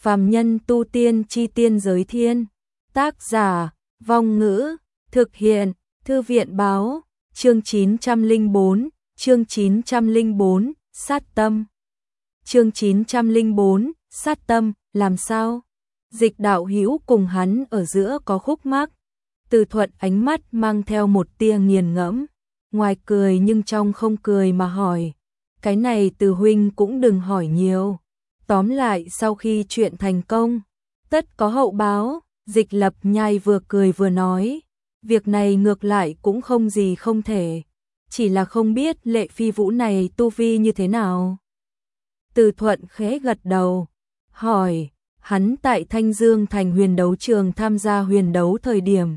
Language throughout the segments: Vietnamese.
Phàm nhân tu tiên chi tiên giới thiên. Tác giả, Vong Ngữ, thực hiện, Thư viện báo, chương 904, chương 904, sát tâm. Chương 904, sát tâm, làm sao? Dịch Đạo Hữu cùng hắn ở giữa có khúc mắc. Từ Thuận ánh mắt mang theo một tia nghiền ngẫm, ngoài cười nhưng trong không cười mà hỏi. Cái này Từ huynh cũng đừng hỏi nhiều. Tóm lại sau khi chuyện thành công, tất có hậu báo. Dịch Lập Nhai vừa cười vừa nói, việc này ngược lại cũng không gì không thể, chỉ là không biết Lệ Phi Vũ này tu vi như thế nào. Từ Thuận khẽ gật đầu, hỏi, hắn tại Thanh Dương thành huyền đấu trường tham gia huyền đấu thời điểm.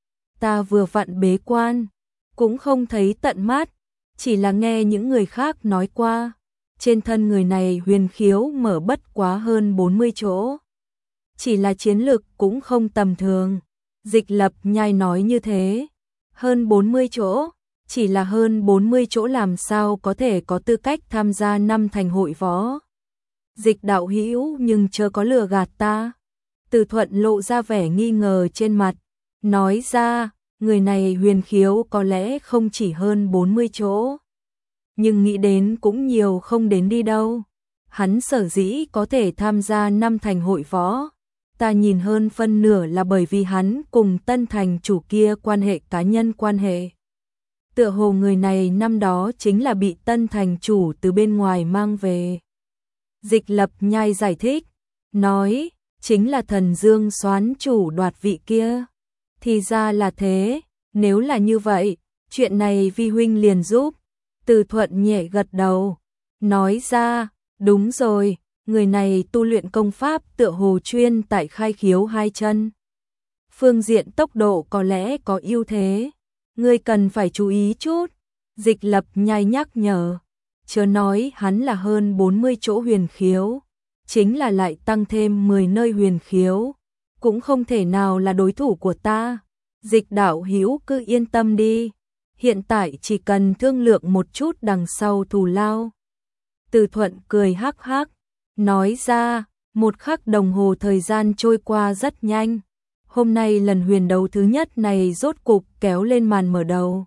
Ta vừa vặn bế quan, cũng không thấy tận mắt, chỉ là nghe những người khác nói qua. Trên thân người này huyền khiếu mở bất quá hơn 40 chỗ. Chỉ là chiến lực cũng không tầm thường. Dịch Lập Nhai nói như thế. Hơn 40 chỗ, chỉ là hơn 40 chỗ làm sao có thể có tư cách tham gia năm thành hội võ. Dịch Đạo Hữu nhưng chớ có lừa gạt ta. Từ Thuận lộ ra vẻ nghi ngờ trên mặt, nói ra, người này huyền khiếu có lẽ không chỉ hơn 40 chỗ. Nhưng nghĩ đến cũng nhiều không đến đi đâu. Hắn sở dĩ có thể tham gia năm thành hội võ, ta nhìn hơn phân nửa là bởi vì hắn cùng Tân Thành chủ kia quan hệ cá nhân quan hệ. Tựa hồ người này năm đó chính là bị Tân Thành chủ từ bên ngoài mang về. Dịch Lập Nhai giải thích, nói, chính là Thần Dương Soán chủ đoạt vị kia. Thì ra là thế, nếu là như vậy, chuyện này vi huynh liền giúp. Từ Thuận nhẹ gật đầu, nói ra, đúng rồi, người này tu luyện công pháp tựa hồ chuyên tại khai khiếu hai chân. Phương diện tốc độ có lẽ có ưu thế, ngươi cần phải chú ý chút. Dịch Lập Nhai nhắc nhở, chớ nói hắn là hơn 40 chỗ huyền khiếu, chính là lại tăng thêm 10 nơi huyền khiếu, cũng không thể nào là đối thủ của ta. Dịch Đạo Hữu cứ yên tâm đi. Hiện tại chỉ cần thương lượng một chút đằng sau thù lao. Từ Thuận cười hắc hắc, nói ra, một khắc đồng hồ thời gian trôi qua rất nhanh. Hôm nay lần huyền đấu thứ nhất này rốt cục kéo lên màn mở đầu.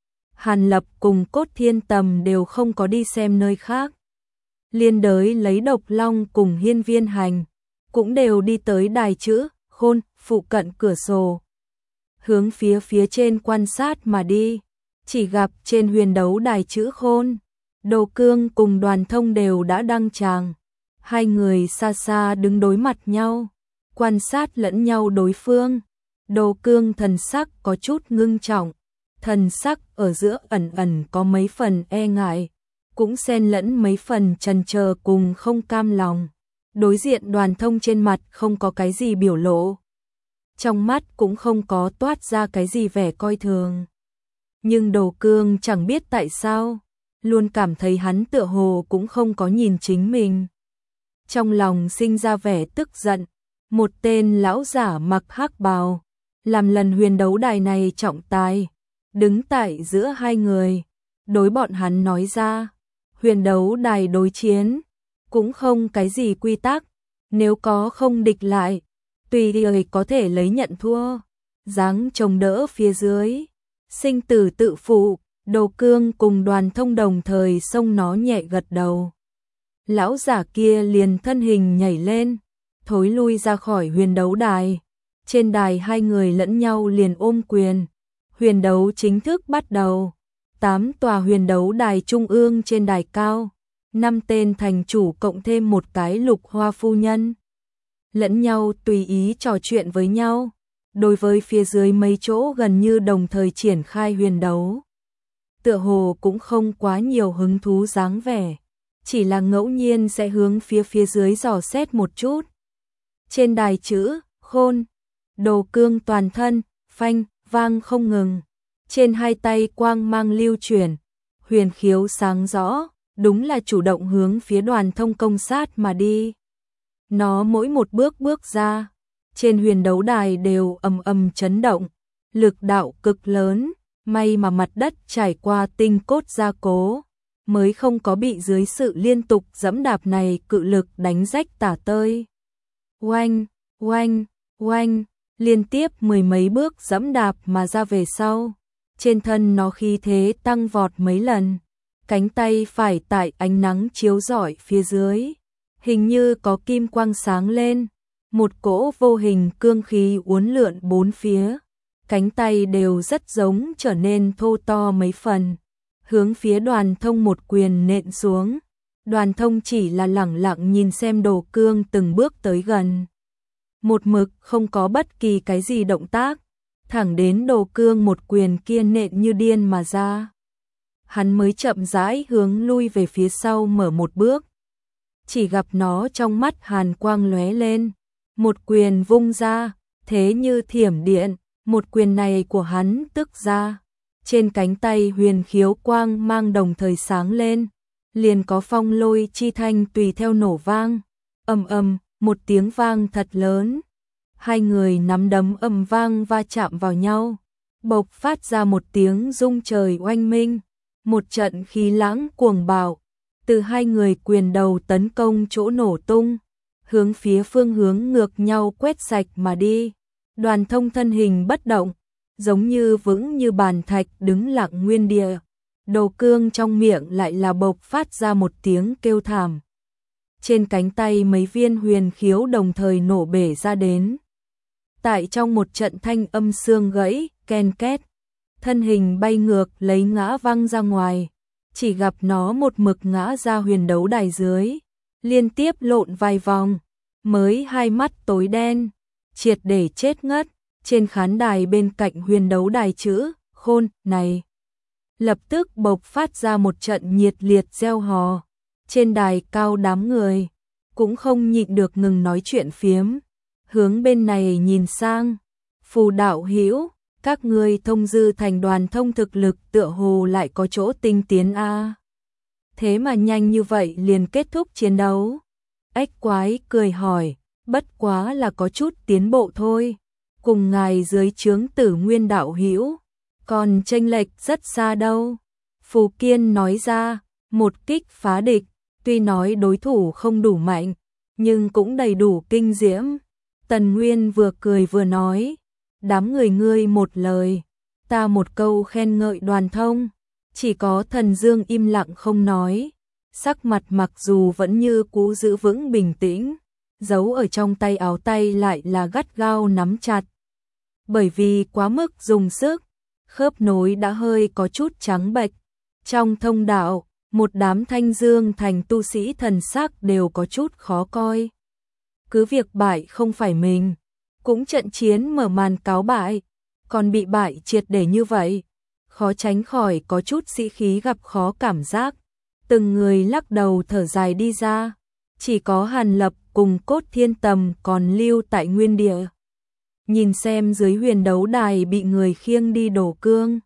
Hàn Lập cùng Cốt Thiên Tầm đều không có đi xem nơi khác. Liên đới lấy Độc Long cùng Hiên Viên Hành, cũng đều đi tới đài chữ Khôn phụ cận cửa sổ. Hướng phía trên quan sát mà đi. Chỉ gặp trên huyền đấu đài chữ Khôn, Đồ Cương cùng Đoàn Thông đều đã đăng tràng. Hai người xa xa đứng đối mặt nhau, quan sát lẫn nhau đối phương. Đồ Cương thần sắc có chút ngưng trọng, thần sắc ở giữa ẩn ẩn có mấy phần e ngại, cũng xen lẫn mấy phần chần chờ cùng không cam lòng. Đối diện Đoàn Thông trên mặt không có cái gì biểu lộ, trong mắt cũng không có toát ra cái gì vẻ coi thường. Nhưng Đồ Cương chẳng biết tại sao, luôn cảm thấy hắn tựa hồ cũng không có nhìn chính mình. Trong lòng sinh ra vẻ tức giận, một tên lão giả mặc hắc bào, làm lần huyền đấu đài này trọng tài, đứng tại giữa hai người, đối bọn hắn nói ra, huyền đấu đài đối chiến, cũng không cái gì quy tắc, nếu có không địch lại, tùy người có thể lấy nhận thua, dáng chống đỡ phía dưới. Sinh tử tự phụ. Đồ Cương cùng Đoàn Thông đồng thời xông nó nhẹ gật đầu. Lão giả kia liền thân hình nhảy lên, thối lui ra khỏi huyền đấu đài. Trên đài hai người lẫn nhau liền ôm quyền. Huyền đấu chính thức bắt đầu. 8 tòa huyền đấu đài trung ương trên đài cao, 5 tên thành chủ cộng thêm một cái Lục Hoa phu nhân. Lẫn nhau tùy ý trò chuyện với nhau. Đối với phía dưới mấy chỗ gần như đồng thời triển khai huyền đấu, tựa hồ cũng không quá nhiều hứng thú dáng vẻ, chỉ là ngẫu nhiên sẽ hướng phía dưới dò xét một chút. Trên đài chữ Khôn, Đồ Cương toàn thân phanh vang không ngừng, trên hai tay quang mang lưu chuyển, huyền khiếu sáng rõ, đúng là chủ động hướng phía Đoàn Thông công sát mà đi. Nó mỗi một bước ra, trên huyền đấu đài đều ầm ầm chấn động, lực đạo cực lớn, may mà mặt đất trải qua tinh cốt gia cố, mới không có bị dưới sự liên tục giẫm đạp này cự lực đánh rách tả tơi. oanh, oanh, oanh, liên tiếp mười mấy bước giẫm đạp mà ra về sau. Trên thân nó khí thế tăng vọt mấy lần, cánh tay phải tại ánh nắng chiếu rọi phía dưới, hình như có kim quang sáng lên, một cỗ vô hình cương khí uốn lượn bốn phía, cánh tay đều rất giống trở nên thô to mấy phần, hướng phía Đoàn Thông một quyền nện xuống. Đoàn Thông chỉ là lẳng lặng nhìn xem Đồ Cương từng bước tới gần, một mực không có bất kỳ cái gì động tác, thẳng đến Đồ Cương một quyền kia nện như điên mà ra. Hắn mới chậm rãi hướng lui về phía sau mở một bước. Chỉ gặp nó trong mắt hàn quang lóe lên, một quyền vung ra, thế như thiểm điện, một quyền này của hắn tức ra. Trên cánh tay huyền khiếu quang mang đồng thời sáng lên, liền có phong lôi chi thanh tùy theo nổ vang, ầm ầm, một tiếng vang thật lớn. Hai người nắm đấm ầm vang va chạm vào nhau, bộc phát ra một tiếng rung trời oanh minh, một trận khí lãng cuồng bạo, từ hai người quyền đầu tấn công chỗ nổ tung, hướng phía phương hướng ngược nhau quét sạch mà đi. Đoàn Thông thân hình bất động, giống như vững như bàn thạch đứng lặng nguyên địa. Đồ Cương trong miệng lại là bộc phát ra một tiếng kêu thảm. Trên cánh tay mấy viên huyền khiếu đồng thời nổ bể ra đến. Tại trong một trận thanh âm xương gãy, ken két, thân hình bay ngược lấy ngã văng ra ngoài, chỉ gặp nó một mực ngã ra huyền đấu đài dưới, liên tiếp lộn vài vòng, mới hai mắt tối đen, triệt để chết ngất. Trên khán đài bên cạnh huyền đấu đài chữ khôn này lập tức bộc phát ra một trận nhiệt liệt reo hò. Trên đài cao đám người cũng không nhịn được ngừng nói chuyện phiếm, hướng bên này nhìn sang. Phù đạo hữu, các ngươi Thông Dư Thành Đoàn Thông thực lực tựa hồ lại có chỗ tinh tiến a. Thế mà nhanh như vậy liền kết thúc chiến đấu. Ếch Quái cười hỏi, bất quá là có chút tiến bộ thôi, cùng ngài dưới trướng Tử Nguyên đạo hữu còn chênh lệch rất xa đâu. Phù Kiên nói ra, một kích phá địch, tuy nói đối thủ không đủ mạnh, nhưng cũng đầy đủ kinh diễm. Tần Nguyên vừa cười vừa nói, đám người ngươi một lời, ta một câu khen ngợi Đoàn Thông. Chỉ có Thần Dương im lặng không nói, sắc mặt mặc dù vẫn như cũ giữ vững bình tĩnh, giấu ở trong tay áo tay lại là gắt gao nắm chặt. Bởi vì quá mức dùng sức, khớp nối đã hơi có chút trắng bệch. Trong thông đạo, một đám Thanh Dương Thành tu sĩ thần sắc đều có chút khó coi. Cứ việc bại không phải mình, cũng trận chiến mở màn cáo bại, còn bị bại triệt để như vậy, khó tránh khỏi có chút sĩ khí gặp khó cảm giác. Từng người lắc đầu thở dài đi ra, chỉ có Hàn Lập cùng Cốt Thiên Tầm còn lưu tại nguyên địa. Nhìn xem dưới huyền đấu đài bị người khiêng đi Đồ Cương.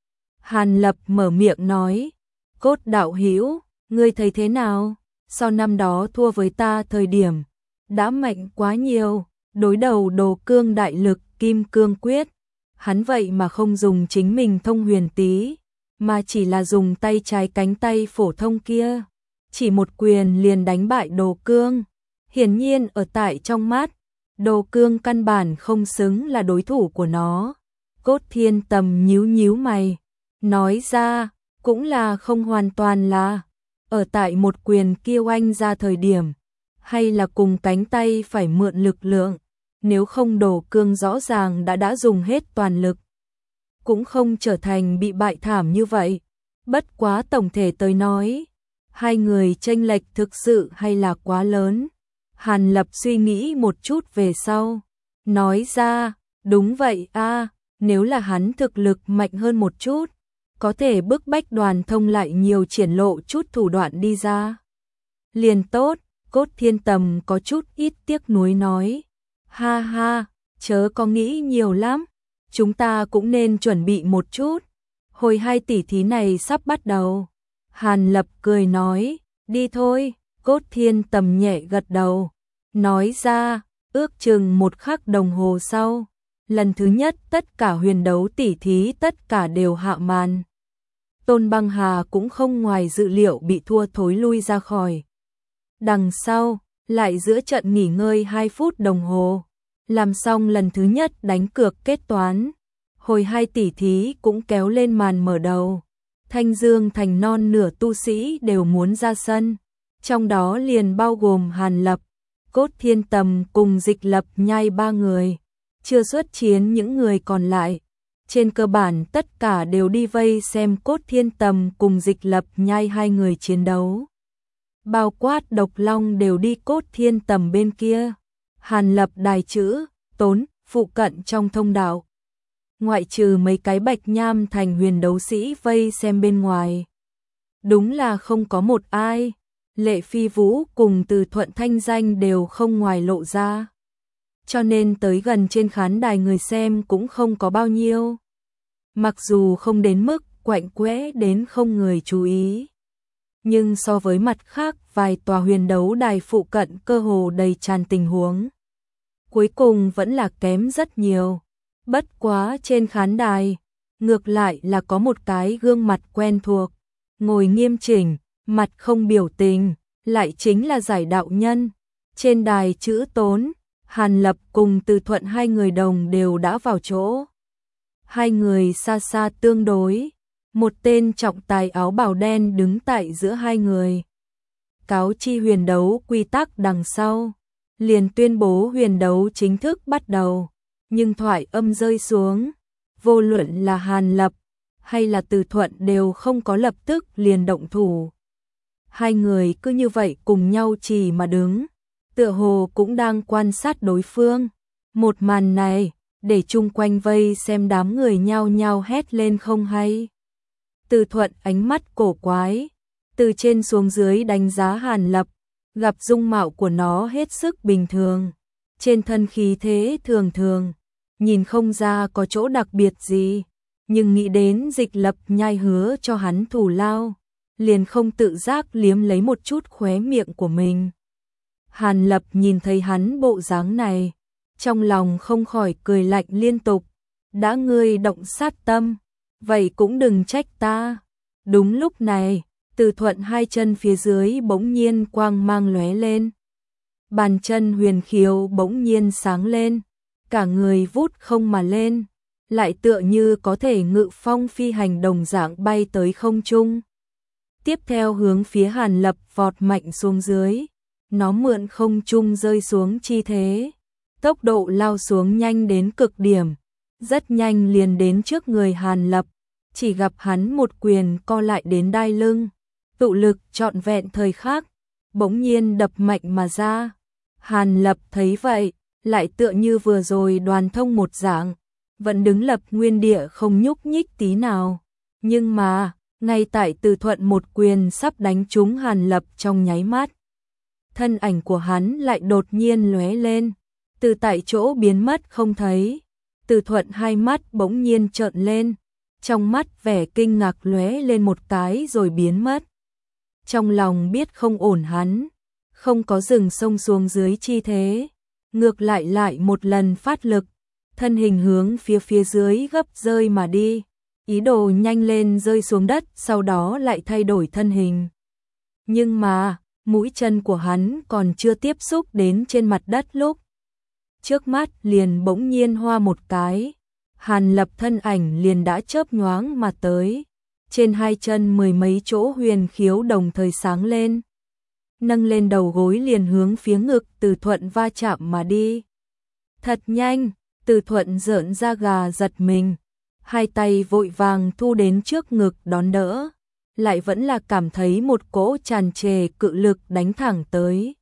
Hàn Lập mở miệng nói, Cốt đạo hữu, ngươi thấy thế nào? Sau năm đó thua với ta thời điểm, đã mạnh quá nhiều, đối đầu Đồ Cương đại lực Kim Cương Quyết. Hắn vậy mà không dùng chính mình thông huyền tí, mà chỉ là dùng tay trái cánh tay phổ thông kia. Chỉ một quyền liền đánh bại Đồ Cương. Hiển nhiên ở tại trong mắt, Đồ Cương căn bản không xứng là đối thủ của nó. Cốt Thiên Tầm nhíu nhíu mày, nói ra, cũng là không hoàn toàn là, ở tại một quyền kia oanh ra thời điểm, hay là cùng cánh tay phải mượn lực lượng, nếu không Đồ Cương rõ ràng đã dùng hết toàn lực, cũng không trở thành bị bại thảm như vậy. Bất quá tổng thể tới nói, hai người chênh lệch thực sự hay là quá lớn. Hàn Lập suy nghĩ một chút về sau, nói ra, đúng vậy a, nếu là hắn thực lực mạnh hơn một chút, có thể bức bách Đoàn Thông lại nhiều triển lộ chút thủ đoạn đi ra. Liền tốt. Cốt Thiên Tầm có chút ít tiếc nuối nói, ha ha, chớ có nghĩ nhiều lắm, chúng ta cũng nên chuẩn bị một chút, hồi hai tỷ thí này sắp bắt đầu. Hàn Lập cười nói, đi thôi. Cốt Thiên Tầm nhẹ gật đầu, nói ra, ước chừng một khắc đồng hồ sau, lần thứ nhất tất cả huyền đấu tỷ thí tất cả đều hạ màn. Tôn Băng Hà cũng không ngoài dự liệu bị thua thối lui ra khỏi. Đằng sau, lại giữa trận nghỉ ngơi 2 phút đồng hồ. Làm xong lần thứ nhất đánh cược kết toán. Hồi 2 tỷ thí cũng kéo lên màn mở đầu. Thanh Dương thành non nửa tu sĩ đều muốn ra sân. Trong đó liền bao gồm Hàn Lập, Cốt Thiên Tầm cùng Dịch Lập Nhai 3 người. Chưa xuất chiến những người còn lại. Trên cơ bản tất cả đều đi vây xem Cốt Thiên Tầm cùng Dịch Lập Nhai 2 người chiến đấu. Bao quát Độc Long đều đi Cốt Thiên Tầm bên kia. Hàn Lập đài chữ, Tốn, phụ cận trong thông đạo. Ngoại trừ mấy cái Bạch Nham thành huyền đấu sĩ vây xem bên ngoài. Đúng là không có một ai. Lệ Phi Vũ cùng Từ Thuận thanh danh đều không ngoài lộ ra. Cho nên tới gần trên khán đài người xem cũng không có bao nhiêu. Mặc dù không đến mức quạnh quẽ đến không người chú ý. Nhưng so với mặt khác vài tòa huyền đấu đài phụ cận cơ hồ đầy tràn tình huống. Cuối cùng vẫn là kém rất nhiều. Bất quá trên khán đài, ngược lại là có một cái gương mặt quen thuộc. Ngồi nghiêm chỉnh, mặt không biểu tình, lại chính là Giải đạo nhân. Trên đài chữ Tốn, Hàn Lập cùng Từ Thuận 2 người đồng đều đã vào chỗ. 2 người xa xa tương đối. Một tên trọng tài áo bào đen đứng tại giữa 2 người. Cáo chi huyền đấu quy tắc đằng sau. Liền tuyên bố huyền đấu chính thức bắt đầu. Nhưng thoại âm rơi xuống. Vô luận là Hàn Lập hay là Từ Thuận đều không có lập tức liền động thủ. 2 người cứ như vậy cùng nhau chỉ mà đứng. Tựa hồ cũng đang quan sát đối phương. Một màn này, để chung quanh vây xem đám người nhao nhao hét lên không hay. Từ Thuận ánh mắt cổ quái, từ trên xuống dưới đánh giá Hàn Lập, gặp dung mạo của nó hết sức bình thường. Trên thân khí thế thường thường, nhìn không ra có chỗ đặc biệt gì, nhưng nghĩ đến Dịch Lập Nhai hứa cho hắn thù lao, liền không tự giác liếm lấy một chút khóe miệng của mình. Hàn Lập nhìn thấy hắn bộ dáng này, trong lòng không khỏi cười lạnh liên tục. Đã ngươi động sát tâm, vậy cũng đừng trách ta. Đúng lúc này, Từ Thuận 2 chân phía dưới bỗng nhiên quang mang lóe lên. Bàn chân huyền khiếu bỗng nhiên sáng lên, cả người vút không mà lên, lại tựa như có thể ngự phong phi hành đồng dạng bay tới không trung. Tiếp theo hướng phía Hàn Lập vọt mạnh xuống dưới, nó mượn không trung rơi xuống chi thế. Tốc độ lao xuống nhanh đến cực điểm, rất nhanh liền đến trước người Hàn Lập, chỉ gặp hắn một quyền co lại đến đai lưng, tụ lực trọn vẹn thời khắc, bỗng nhiên đập mạnh mà ra. Hàn Lập thấy vậy, lại tựa như vừa rồi đoàn thông một dạng, vẫn đứng lập nguyên địa không nhúc nhích tí nào. Nhưng mà, ngay tại Từ Thuận một quyền sắp đánh trúng Hàn Lập trong nháy mắt, thân ảnh của hắn lại đột nhiên lóe lên, từ tại chỗ biến mất không thấy. Từ Thuận 2 mắt bỗng nhiên trợn lên, trong mắt vẻ kinh ngạc lóe lên một cái rồi biến mất. Trong lòng biết không ổn hắn, không có dừng sông xuống dưới chi thế, ngược lại một lần phát lực, thân hình hướng phía dưới gấp rơi mà đi, ý đồ nhanh lên rơi xuống đất, sau đó lại thay đổi thân hình. Nhưng mà, mũi chân của hắn còn chưa tiếp xúc đến trên mặt đất lúc trước mắt liền bỗng nhiên hoa một cái, Hàn Lập thân ảnh liền đã chớp nhoáng mà tới, trên 2 chân 10 mấy chỗ huyền khiếu đồng thời sáng lên, nâng lên đầu gối liền hướng phía ngực Từ Thuận va chạm mà đi. Thật nhanh, Từ Thuận rợn da gà giật mình, 2 tay vội vàng thu đến trước ngực đón đỡ, lại vẫn là cảm thấy một cỗ tràn trề cự lực đánh thẳng tới.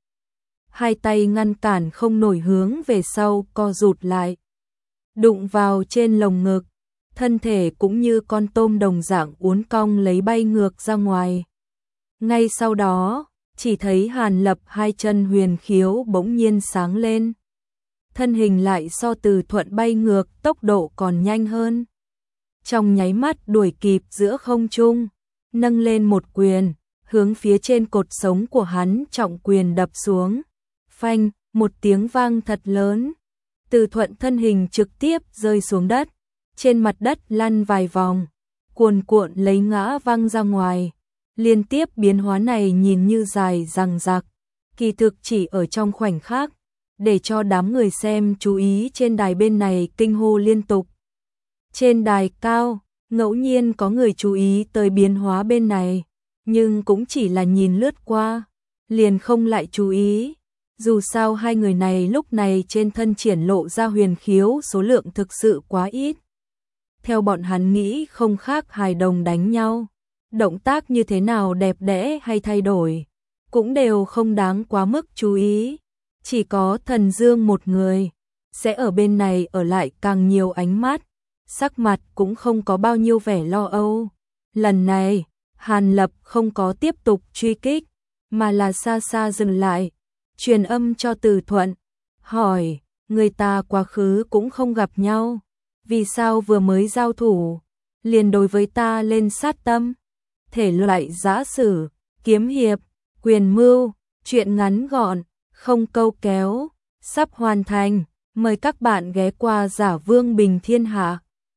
2 tay ngăn cản không nổi, hướng về sau co rụt lại, đụng vào trên lồng ngực, thân thể cũng như con tôm đồng dạng uốn cong lấy bay ngược ra ngoài. Ngay sau đó, chỉ thấy Hàn Lập 2 chân huyền khiếu bỗng nhiên sáng lên, thân hình lại so Từ Thuận bay ngược tốc độ còn nhanh hơn. Trong nháy mắt đuổi kịp giữa không trung, nâng lên một quyền, hướng phía trên cột sống của hắn trọng quyền đập xuống. Phanh, một tiếng vang thật lớn. Từ Thuận thân hình trực tiếp rơi xuống đất, trên mặt đất lăn vài vòng, cuồn cuộn lấy ngã văng ra ngoài. Liên tiếp biến hóa này nhìn như dài dằng dặc, kỳ thực chỉ ở trong khoảnh khắc, để cho đám người xem chú ý trên đài bên này kinh hô liên tục. Trên đài cao, ngẫu nhiên có người chú ý tới biến hóa bên này, nhưng cũng chỉ là nhìn lướt qua, liền không lại chú ý. Dù sao hai người này lúc này trên thân triển lộ ra huyền khiếu số lượng thực sự quá ít. Theo bọn hắn nghĩ không khác hài đồng đánh nhau, động tác như thế nào đẹp đẽ hay thay đổi, cũng đều không đáng quá mức chú ý. Chỉ có Thần Dương một người, sẽ ở bên này ở lại càng nhiều ánh mắt, sắc mặt cũng không có bao nhiêu vẻ lo âu. Lần này, Hàn Lập không có tiếp tục truy kích, mà là xa xa dừng lại, truyền âm cho Từ Thuận, hỏi, người ta quá khứ cũng không gặp nhau, vì sao vừa mới giao thủ, liền đối với ta lên sát tâm? Thể loại giã sử, kiếm hiệp, quyền mưu, truyện ngắn gọn, không câu kéo, sắp hoàn thành, mời các bạn ghé qua Giả Vương Bình Thiên Hạ.